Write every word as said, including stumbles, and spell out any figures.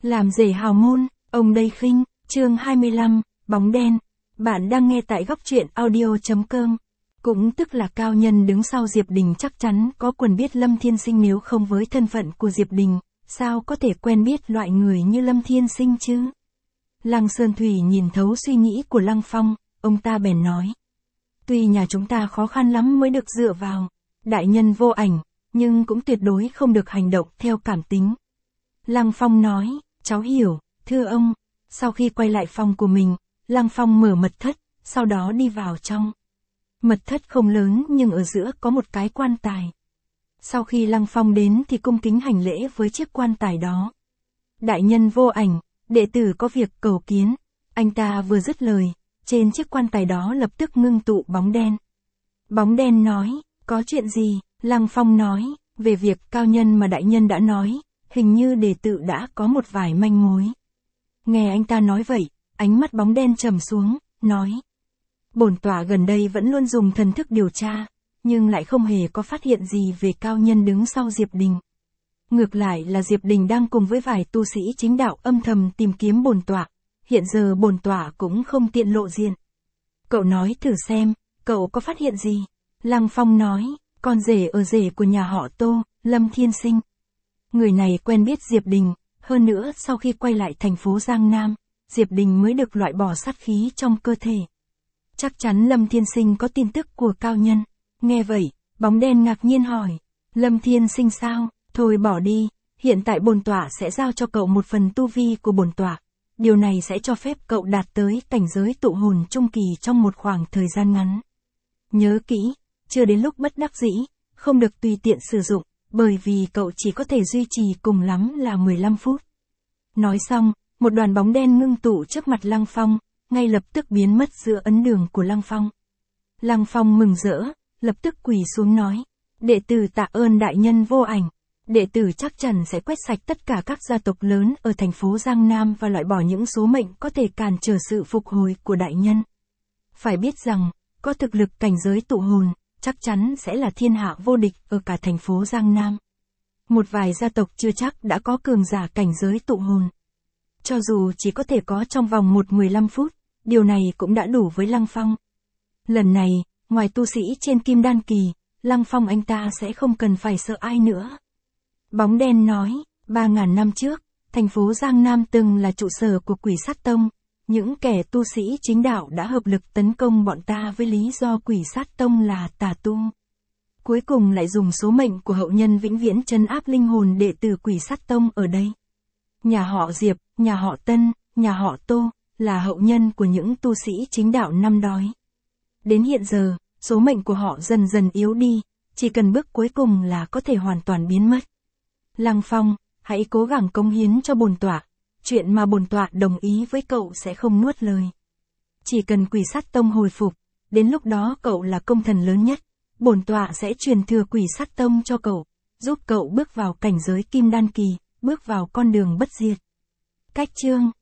Làm rể hào môn, ông đây khinh, chương hai mươi lăm, bóng đen. Bạn đang nghe tại góc truyện audio.com. Cũng tức là cao nhân đứng sau Diệp Đình chắc chắn có quần biết Lâm Thiên Sinh, nếu không với thân phận của Diệp Đình, sao có thể quen biết loại người như Lâm Thiên Sinh chứ? Lăng Sơn Thủy nhìn thấu suy nghĩ của Lăng Phong, ông ta bèn nói. Tuy nhà chúng ta khó khăn lắm mới được dựa vào đại nhân vô ảnh, nhưng cũng tuyệt đối không được hành động theo cảm tính. Lăng Phong nói, cháu hiểu, thưa ông. Sau khi quay lại phòng của mình, Lăng Phong mở mật thất, sau đó đi vào trong. Mật thất không lớn nhưng ở giữa có một cái quan tài. Sau khi Lăng Phong đến thì cung kính hành lễ với chiếc quan tài đó. Đại nhân vô ảnh, đệ tử có việc cầu kiến. Anh ta vừa dứt lời, trên chiếc quan tài đó lập tức ngưng tụ bóng đen. Bóng đen nói, có chuyện gì? Lăng Phong nói, về việc cao nhân mà đại nhân đã nói, hình như đệ tử đã có một vài manh mối. Nghe anh ta nói vậy, ánh mắt bóng đen trầm xuống, nói. Bổn tọa gần đây vẫn luôn dùng thần thức điều tra, nhưng lại không hề có phát hiện gì về cao nhân đứng sau Diệp Đình. Ngược lại là Diệp Đình đang cùng với vài tu sĩ chính đạo âm thầm tìm kiếm bổn tọa, hiện giờ bổn tọa cũng không tiện lộ diện. Cậu nói thử xem, cậu có phát hiện gì? Lăng Phong nói, con rể ở rể của nhà họ Tô, Lâm Thiên Sinh. Người này quen biết Diệp Đình, hơn nữa sau khi quay lại thành phố Giang Nam, Diệp Đình mới được loại bỏ sát khí trong cơ thể. Chắc chắn Lâm Thiên Sinh có tin tức của cao nhân. Nghe vậy, bóng đen ngạc nhiên hỏi, Lâm Thiên Sinh sao? Thôi bỏ đi, hiện tại bổn tọa sẽ giao cho cậu một phần tu vi của bổn tọa. Điều này sẽ cho phép cậu đạt tới cảnh giới tụ hồn trung kỳ trong một khoảng thời gian ngắn. Nhớ kỹ, chưa đến lúc bất đắc dĩ, không được tùy tiện sử dụng, bởi vì cậu chỉ có thể duy trì cùng lắm là mười lăm phút. Nói xong, một đoàn bóng đen ngưng tụ trước mặt Lăng Phong, ngay lập tức biến mất giữa ấn đường của Lăng Phong. Lăng Phong mừng rỡ, lập tức quỳ xuống nói, đệ tử tạ ơn đại nhân vô ảnh. Đệ tử chắc chắn sẽ quét sạch tất cả các gia tộc lớn ở thành phố Giang Nam và loại bỏ những số mệnh có thể cản trở sự phục hồi của đại nhân. Phải biết rằng, có thực lực cảnh giới tụ hồn, chắc chắn sẽ là thiên hạ vô địch ở cả thành phố Giang Nam. Một vài gia tộc chưa chắc đã có cường giả cảnh giới tụ hồn. Cho dù chỉ có thể có trong vòng một mười lăm phút, điều này cũng đã đủ với Lăng Phong. Lần này, ngoài tu sĩ trên Kim Đan Kỳ, Lăng Phong anh ta sẽ không cần phải sợ ai nữa. Bóng đen nói, ba ngàn năm trước, thành phố Giang Nam từng là trụ sở của Quỷ Sát Tông. Những kẻ tu sĩ chính đạo đã hợp lực tấn công bọn ta với lý do Quỷ Sát Tông là tà tu. Cuối cùng lại dùng số mệnh của hậu nhân vĩnh viễn trấn áp linh hồn đệ tử Quỷ Sát Tông ở đây. Nhà họ Diệp, nhà họ Tân, nhà họ Tô, là hậu nhân của những tu sĩ chính đạo năm đói. Đến hiện giờ, số mệnh của họ dần dần yếu đi, chỉ cần bước cuối cùng là có thể hoàn toàn biến mất. Lăng Phong, hãy cố gắng cống hiến cho bổn tọa, chuyện mà bổn tọa đồng ý với cậu sẽ không nuốt lời. Chỉ cần Quỷ Sát Tông hồi phục, đến lúc đó cậu là công thần lớn nhất, bổn tọa sẽ truyền thừa Quỷ Sát Tông cho cậu, giúp cậu bước vào cảnh giới Kim Đan Kỳ, bước vào con đường bất diệt. Cách chương